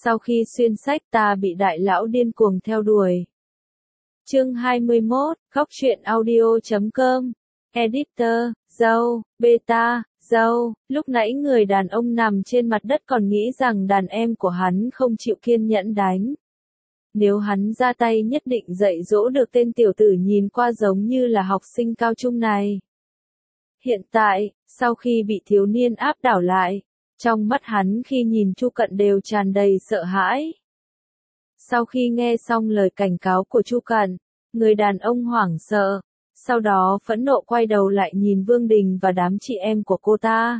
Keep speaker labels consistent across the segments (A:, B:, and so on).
A: Sau khi xuyên sách ta bị đại lão điên cuồng theo đuổi. Chương 21, Khóc truyện audio.com. Editor, dâu, beta, dâu, lúc nãy người đàn ông nằm trên mặt đất còn nghĩ rằng đàn em của hắn không chịu kiên nhẫn đánh. Nếu hắn ra tay nhất định dạy dỗ được tên tiểu tử nhìn qua giống như là học sinh cao trung này. Hiện tại, sau khi bị thiếu niên áp đảo lại, trong mắt hắn khi nhìn Chu Cận đều tràn đầy sợ hãi. Sau khi nghe xong lời cảnh cáo của Chu Cận, người đàn ông hoảng sợ, sau đó phẫn nộ quay đầu lại nhìn Vương Đình và đám chị em của cô ta.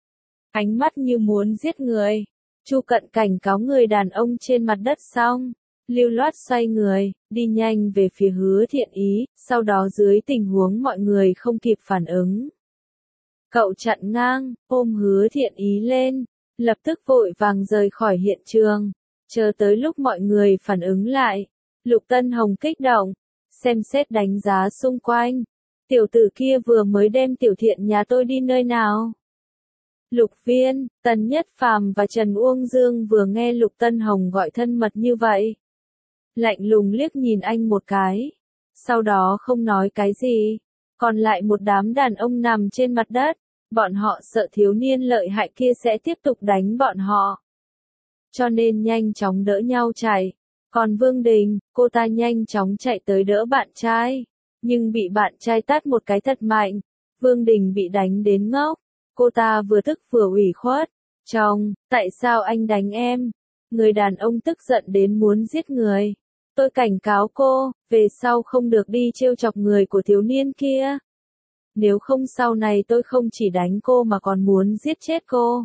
A: Ánh mắt như muốn giết người. Chu Cận cảnh cáo người đàn ông trên mặt đất xong, lưu loát xoay người, đi nhanh về phía Hứa Thiện Ý, sau đó dưới tình huống mọi người không kịp phản ứng. Cậu chặn ngang, ôm Hứa Thiện Ý lên, lập tức vội vàng rời khỏi hiện trường, chờ tới lúc mọi người phản ứng lại. Lục Tân Hồng kích động, xem xét đánh giá xung quanh. Tiểu tử kia vừa mới đem Tiểu Thiện nhà tôi đi nơi nào? Lục Viên, Tần Nhất Phàm và Trần Uông Dương vừa nghe Lục Tân Hồng gọi thân mật như vậy, lạnh lùng liếc nhìn anh một cái, sau đó không nói cái gì. Còn lại một đám đàn ông nằm trên mặt đất, bọn họ sợ thiếu niên lợi hại kia sẽ tiếp tục đánh bọn họ, cho nên nhanh chóng đỡ nhau chạy. Còn Vương Đình, cô ta nhanh chóng chạy tới đỡ bạn trai, nhưng bị bạn trai tát một cái thật mạnh. Vương Đình bị đánh đến ngốc, cô ta vừa tức vừa ủy khuất. Chồng, tại sao anh đánh em? Người đàn ông tức giận đến muốn giết người. Tôi cảnh cáo cô, về sau không được đi trêu chọc người của thiếu niên kia. Nếu không sau này tôi không chỉ đánh cô mà còn muốn giết chết cô.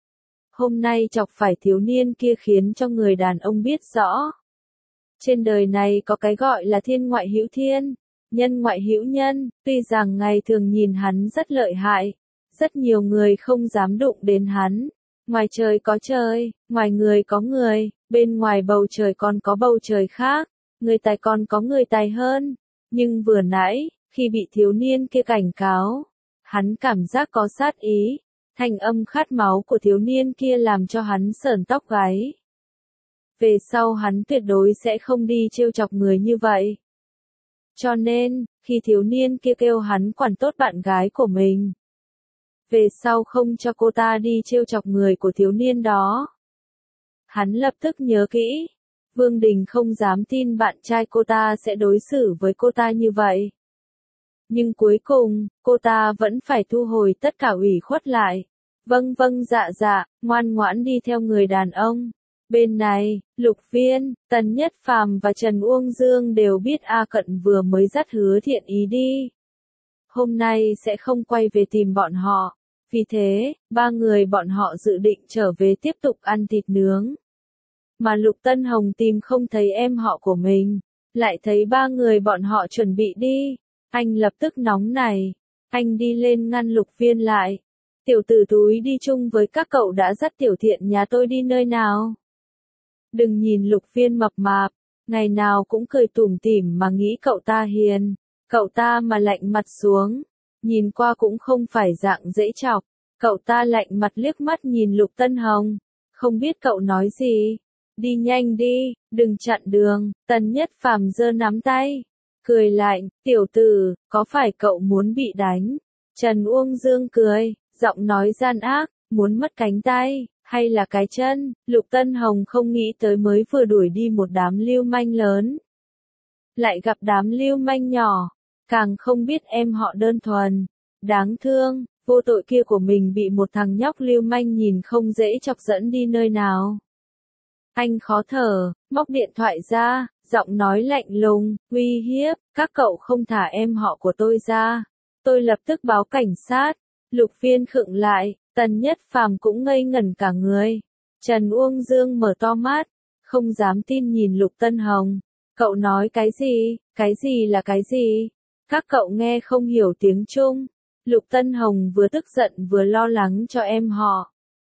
A: Hôm nay chọc phải thiếu niên kia khiến cho người đàn ông biết rõ. Trên đời này có cái gọi là thiên ngoại hữu thiên, nhân ngoại hữu nhân, tuy rằng ngày thường nhìn hắn rất lợi hại, rất nhiều người không dám đụng đến hắn. Ngoài trời có trời, ngoài người có người, bên ngoài bầu trời còn có bầu trời khác, người tài còn có người tài hơn. Nhưng vừa nãy, khi bị thiếu niên kia cảnh cáo, hắn cảm giác có sát ý, thanh âm khát máu của thiếu niên kia làm cho hắn sởn tóc gáy. Về sau hắn tuyệt đối sẽ không đi trêu chọc người như vậy. Cho nên, khi thiếu niên kia kêu hắn quản tốt bạn gái của mình, về sau không cho cô ta đi trêu chọc người của thiếu niên đó, hắn lập tức nhớ kỹ. Vương Đình không dám tin bạn trai cô ta sẽ đối xử với cô ta như vậy. Nhưng cuối cùng, cô ta vẫn phải thu hồi tất cả ủy khuất lại. Vâng vâng dạ dạ, ngoan ngoãn đi theo người đàn ông. Bên này, Lục Viên, Tần Nhất Phàm và Trần Uông Dương đều biết A Cận vừa mới dắt Hứa Thiện Ý đi. Hôm nay sẽ không quay về tìm bọn họ. Vì thế, ba người bọn họ dự định trở về tiếp tục ăn thịt nướng. Mà Lục Tân Hồng tìm không thấy em họ của mình, lại thấy ba người bọn họ chuẩn bị đi. Anh lập tức nóng này. Anh đi lên ngăn Lục Viên lại. Tiểu tử túi đi chung với các cậu đã dắt Tiểu Thiện nhà tôi đi nơi nào? Đừng nhìn Lục Viên mập mạp, ngày nào cũng cười tủm tỉm mà nghĩ cậu ta hiền, cậu ta mà lạnh mặt xuống, nhìn qua cũng không phải dạng dễ chọc. Cậu ta lạnh mặt liếc mắt nhìn Lục Tân Hồng, không biết cậu nói gì. Đi nhanh đi, đừng chặn đường. Tần Nhất Phàm giơ nắm tay, cười lạnh, tiểu tử, có phải cậu muốn bị đánh? Trần Uông Dương cười, giọng nói gian ác, muốn mất cánh tay, hay là cái chân? Lục Tân Hồng không nghĩ tới mới vừa đuổi đi một đám lưu manh lớn, lại gặp đám lưu manh nhỏ, càng không biết em họ đơn thuần, đáng thương, vô tội kia của mình bị một thằng nhóc lưu manh nhìn không dễ chọc dẫn đi nơi nào. Anh khó thở, móc điện thoại ra, giọng nói lạnh lùng, uy hiếp, các cậu không thả em họ của tôi ra, tôi lập tức báo cảnh sát. Lục Viên khựng lại, Tần Nhất Phàm cũng ngây ngẩn cả người. Trần Uông Dương mở to mắt, không dám tin nhìn Lục Tân Hồng. Cậu nói cái gì? Cái gì là cái gì? Các cậu nghe không hiểu tiếng Trung. Lục Tân Hồng vừa tức giận vừa lo lắng cho em họ.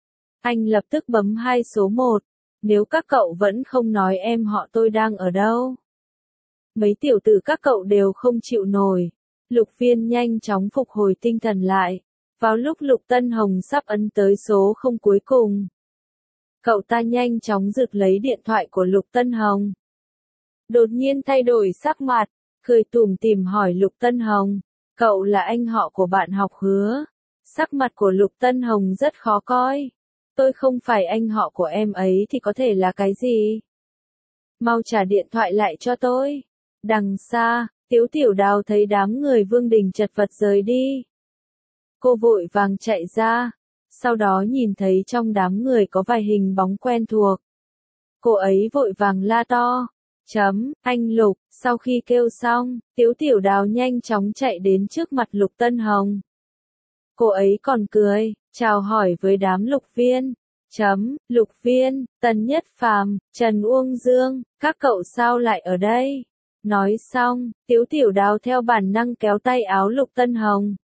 A: Anh lập tức bấm 2 số 1. Nếu các cậu vẫn không nói em họ tôi đang ở đâu, mấy tiểu tử các cậu đều không chịu nổi. Lục Viên nhanh chóng phục hồi tinh thần lại. Vào lúc Lục Tân Hồng sắp ấn tới số 0 cuối cùng, Cậu ta nhanh chóng giật lấy điện thoại của Lục Tân Hồng. Đột nhiên thay đổi sắc mặt, cười tủm tỉm hỏi Lục Tân Hồng, cậu là anh họ của bạn học Hứa? Sắc mặt của Lục Tân Hồng rất khó coi. Tôi không phải anh họ của em ấy thì có thể là cái gì? Mau trả điện thoại lại cho tôi. Đằng xa, Tiếu Tiểu Đào thấy đám người Vương Đình chật vật rời đi. Cô vội vàng chạy ra, sau đó nhìn thấy trong đám người có vài hình bóng quen thuộc. Cô ấy vội vàng la to. Anh Lục, sau khi kêu xong, Tiếu Tiểu Đào nhanh chóng chạy đến trước mặt Lục Tân Hồng. Cô ấy còn cười, chào hỏi với đám lục viên. Lục viên, Tần Nhất Phàm, Trần Uông Dương, các cậu sao lại ở đây? Nói xong, Tiếu Tiểu Đào theo bản năng kéo tay áo Lục Tân Hồng.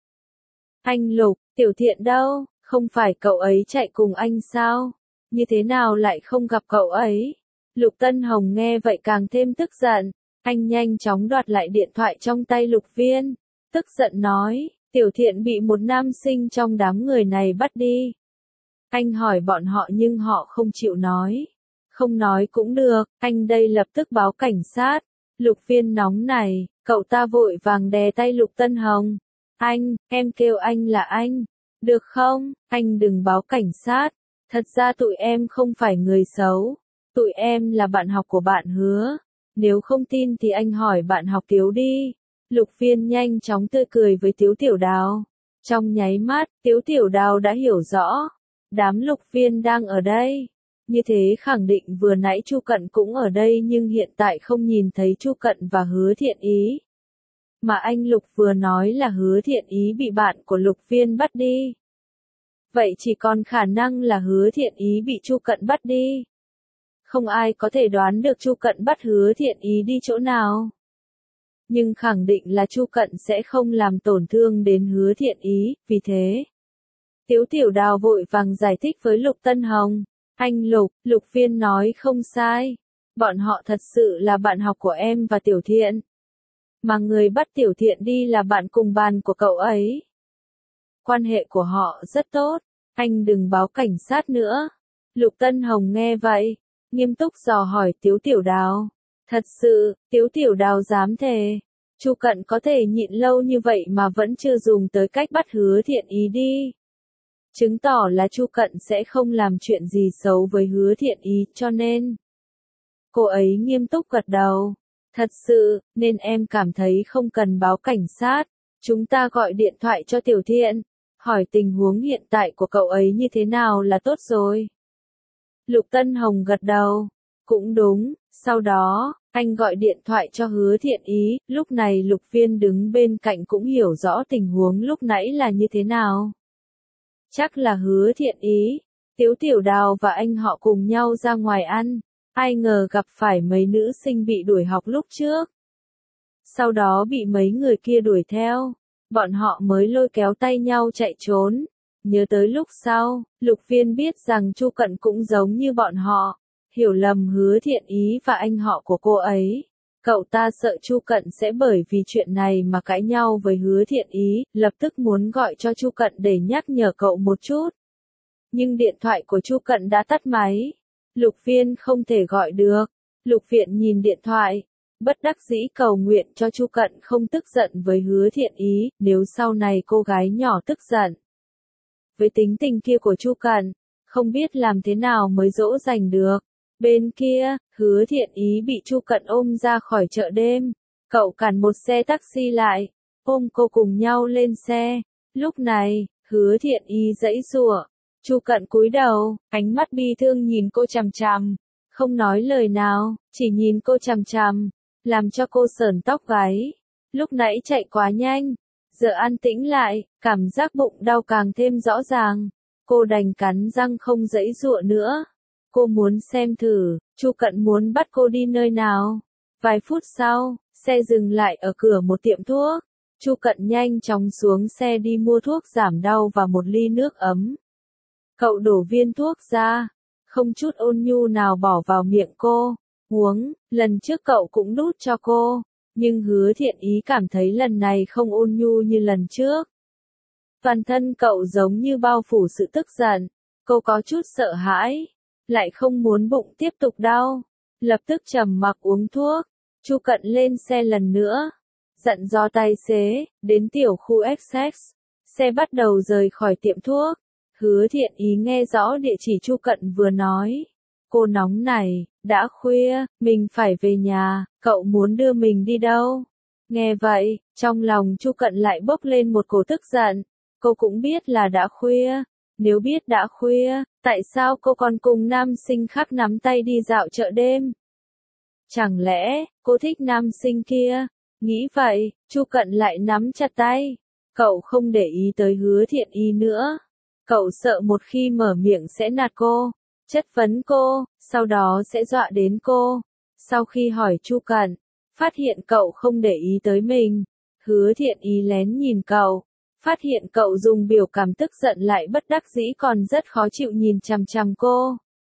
A: Anh Lục, Tiểu Thiện đâu, không phải cậu ấy chạy cùng anh sao? Như thế nào lại không gặp cậu ấy? Lục Tân Hồng nghe vậy càng thêm tức giận, anh nhanh chóng đoạt lại điện thoại trong tay Lục Viên, tức giận nói, Tiểu Thiện bị một nam sinh trong đám người này bắt đi. Anh hỏi bọn họ nhưng họ không chịu nói. Không nói cũng được, anh đây lập tức báo cảnh sát. Lục Viên nóng này, cậu ta vội vàng đè tay Lục Tân Hồng. Anh, em kêu anh là anh. Được không, anh đừng báo cảnh sát. Thật ra tụi em không phải người xấu. Tụi em là bạn học của bạn Hứa. Nếu không tin thì anh hỏi bạn học Tiếu đi. Lục Viên nhanh chóng tươi cười với Tiếu Tiểu Đào. Trong nháy mắt, Tiếu Tiểu Đào đã hiểu rõ. Đám Lục Viên đang ở đây. Như thế khẳng định vừa nãy Chu Cận cũng ở đây nhưng hiện tại không nhìn thấy Chu Cận và Hứa Thiện Ý. Mà anh Lục vừa nói là Hứa Thiện Ý bị bạn của Lục Viên bắt đi. Vậy chỉ còn khả năng là Hứa Thiện Ý bị Chu Cận bắt đi. Không ai có thể đoán được Chu Cận bắt Hứa Thiện Ý đi chỗ nào. Nhưng khẳng định là Chu Cận sẽ không làm tổn thương đến Hứa Thiện Ý, vì thế. Tiếu Tiểu Đào vội vàng giải thích với Lục Tân Hồng. Anh Lục, Lục Viên nói không sai. Bọn họ thật sự là bạn học của em và Tiểu Thiện. Mà người bắt Tiểu Thiện đi là bạn cùng bàn của cậu ấy. Quan hệ của họ rất tốt, anh đừng báo cảnh sát nữa. Lục Tân Hồng nghe vậy, nghiêm túc dò hỏi Tiếu Tiểu Đào. Thật sự, Tiếu Tiểu Đào dám thề. Chu Cận có thể nhịn lâu như vậy mà vẫn chưa dùng tới cách bắt Hứa Thiện Ý đi. Chứng tỏ là Chu Cận sẽ không làm chuyện gì xấu với Hứa Thiện Ý cho nên. Cô ấy nghiêm túc gật đầu. Thật sự, nên em cảm thấy không cần báo cảnh sát. Chúng ta gọi điện thoại cho Tiểu Thiện. Hỏi tình huống hiện tại của cậu ấy như thế nào là tốt rồi. Lục Tân Hồng gật đầu. Cũng đúng, sau đó, anh gọi điện thoại cho Hứa Thiện Ý. Lúc này Lục Viên đứng bên cạnh cũng hiểu rõ tình huống lúc nãy là như thế nào. Chắc là Hứa Thiện Ý. Tiếu Tiểu Đào và anh họ cùng nhau ra ngoài ăn. Ai ngờ gặp phải mấy nữ sinh bị đuổi học lúc trước. Sau đó bị mấy người kia đuổi theo. Bọn họ mới lôi kéo tay nhau chạy trốn. Nhớ tới lúc sau, Lục Viên biết rằng Chu Cận cũng giống như bọn họ. Hiểu lầm Hứa Thiện Ý và anh họ của cô ấy. Cậu ta sợ Chu Cận sẽ bởi vì chuyện này mà cãi nhau với Hứa Thiện Ý, lập tức muốn gọi cho Chu Cận để nhắc nhở cậu một chút. Nhưng điện thoại của Chu Cận đã tắt máy. Lục Viên không thể gọi được. Lục Viện nhìn điện thoại, bất đắc dĩ cầu nguyện cho Chu Cận không tức giận với Hứa Thiện Ý, nếu sau này cô gái nhỏ tức giận. Với tính tình kia của Chu Cận, không biết làm thế nào mới dỗ dành được. Bên kia, Hứa Thiện Ý bị Chu Cận ôm ra khỏi chợ đêm. Cậu cản một xe taxi lại, ôm cô cùng nhau lên xe. Lúc này, Hứa Thiện Ý giãy giụa. Chu Cận cúi đầu, ánh mắt bi thương nhìn cô chằm chằm, không nói lời nào, chỉ nhìn cô chằm chằm, làm cho cô sởn tóc gáy. Lúc nãy chạy quá nhanh, giờ an tĩnh lại, cảm giác bụng đau càng thêm rõ ràng. Cô đành cắn răng không giãy giụa nữa. Cô muốn xem thử, Chu Cận muốn bắt cô đi nơi nào. Vài phút sau, xe dừng lại ở cửa một tiệm thuốc. Chu Cận nhanh chóng xuống xe đi mua thuốc giảm đau và một ly nước ấm. Cậu đổ viên thuốc ra, không chút ôn nhu nào bỏ vào miệng cô. Uống, lần trước cậu cũng đút cho cô, nhưng Hứa Thiện Ý cảm thấy lần này không ôn nhu như lần trước. Toàn thân cậu giống như bao phủ sự tức giận, cô có chút sợ hãi. lại không muốn bụng tiếp tục đau. Lập tức trầm mặc uống thuốc. Chu Cận lên xe lần nữa. Dặn dò tài xế, đến tiểu khu XX. Xe bắt đầu rời khỏi tiệm thuốc. Hứa Thiện Ý nghe rõ địa chỉ Chu Cận vừa nói. Cô nóng này, đã khuya, mình phải về nhà, cậu muốn đưa mình đi đâu? Nghe vậy, trong lòng Chu Cận lại bốc lên một cổ tức giận. Cô cũng biết là đã khuya. Nếu biết đã khuya, tại sao cô còn cùng nam sinh khác nắm tay đi dạo chợ đêm? Chẳng lẽ, cô thích nam sinh kia? Nghĩ vậy, Chu Cận lại nắm chặt tay. Cậu không để ý tới Hứa Thiện Ý nữa. Cậu sợ một khi mở miệng sẽ nạt cô, chất vấn cô, sau đó sẽ dọa đến cô. Sau khi hỏi Chu Cận, phát hiện cậu không để ý tới mình. Hứa Thiện Ý lén nhìn cậu, phát hiện cậu dùng biểu cảm tức giận lại bất đắc dĩ còn rất khó chịu nhìn chằm chằm cô.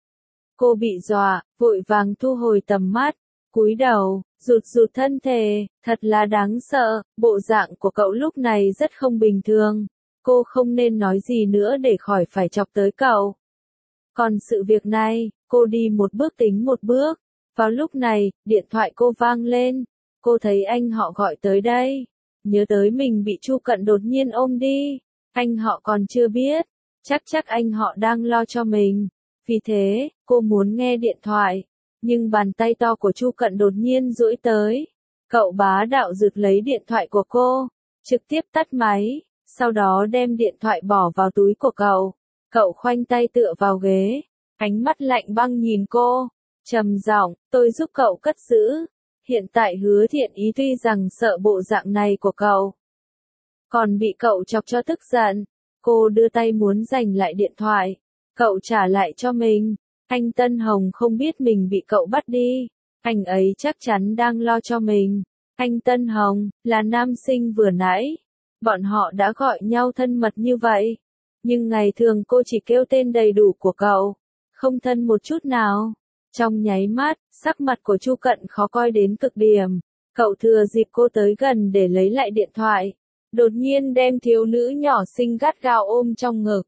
A: Cô bị dọa, vội vàng thu hồi tầm mắt, cúi đầu, rụt rụt thân thể, thật là đáng sợ, bộ dạng của cậu lúc này rất không bình thường. Cô không nên nói gì nữa để khỏi phải chọc tới cậu. Còn sự việc này, cô đi một bước tính một bước. Vào lúc này, điện thoại cô vang lên. Cô thấy anh họ gọi tới đây. Nhớ tới mình bị Chu Cận đột nhiên ôm đi. Anh họ còn chưa biết. Chắc anh họ đang lo cho mình. Vì thế, cô muốn nghe điện thoại. Nhưng bàn tay to của Chu Cận đột nhiên duỗi tới. Cậu bá đạo rực lấy điện thoại của cô. Trực tiếp tắt máy. Sau đó đem điện thoại bỏ vào túi của cậu. Cậu khoanh tay tựa vào ghế. Ánh mắt lạnh băng nhìn cô. Trầm giọng, tôi giúp cậu cất giữ. Hiện tại Hứa Thiện Ý tuy rằng sợ bộ dạng này của cậu. Còn bị cậu chọc cho tức giận. Cô đưa tay muốn giành lại điện thoại. Cậu trả lại cho mình. Anh Tân Hồng không biết mình bị cậu bắt đi. Anh ấy chắc chắn đang lo cho mình. Anh Tân Hồng, là nam sinh vừa nãy. Bọn họ đã gọi nhau thân mật như vậy. Nhưng ngày thường cô chỉ kêu tên đầy đủ của cậu. Không thân một chút nào. Trong nháy mắt, sắc mặt của Chu Cận khó coi đến cực điểm. Cậu thừa dịp cô tới gần để lấy lại điện thoại. Đột nhiên đem thiếu nữ nhỏ xinh gắt gao ôm trong ngực.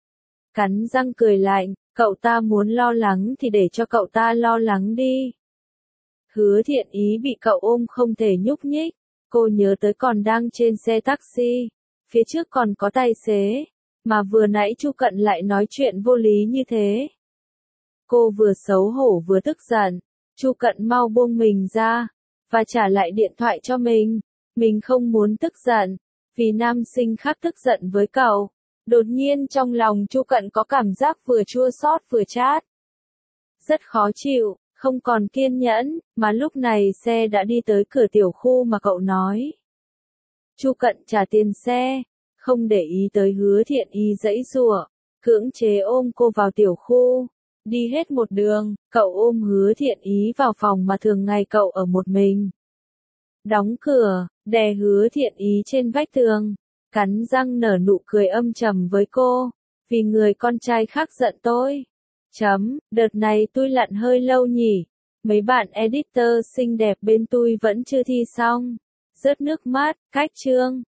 A: Cắn răng cười lạnh, cậu ta muốn lo lắng thì để cho cậu ta lo lắng đi. Hứa Thiện Ý bị cậu ôm không thể nhúc nhích. Cô nhớ tới còn đang trên xe taxi. Phía trước còn có tài xế. Mà vừa nãy Chu Cận lại nói chuyện vô lý như thế. Cô vừa xấu hổ vừa tức giận. Chu Cận mau buông mình ra. Và trả lại điện thoại cho mình. Mình không muốn tức giận. Vì nam sinh khác tức giận với cậu. Đột nhiên trong lòng Chu Cận có cảm giác vừa chua xót vừa chát. Rất khó chịu, không còn kiên nhẫn, mà lúc này xe đã đi tới cửa tiểu khu mà cậu nói. Chu Cận trả tiền xe, không để ý tới Hứa Thiện Ý giãy giụa, cưỡng chế ôm cô vào tiểu khu. Đi hết một đường, cậu ôm Hứa Thiện Ý vào phòng mà thường ngày cậu ở một mình. Đóng cửa, đè Hứa Thiện Ý trên vách tường, cắn răng nở nụ cười âm trầm với cô. Vì người con trai khác giận tôi. Đợt này tôi lặn hơi lâu nhỉ. Mấy bạn editor xinh đẹp bên tôi vẫn chưa thi xong. Rớt nước mắt, cách chương.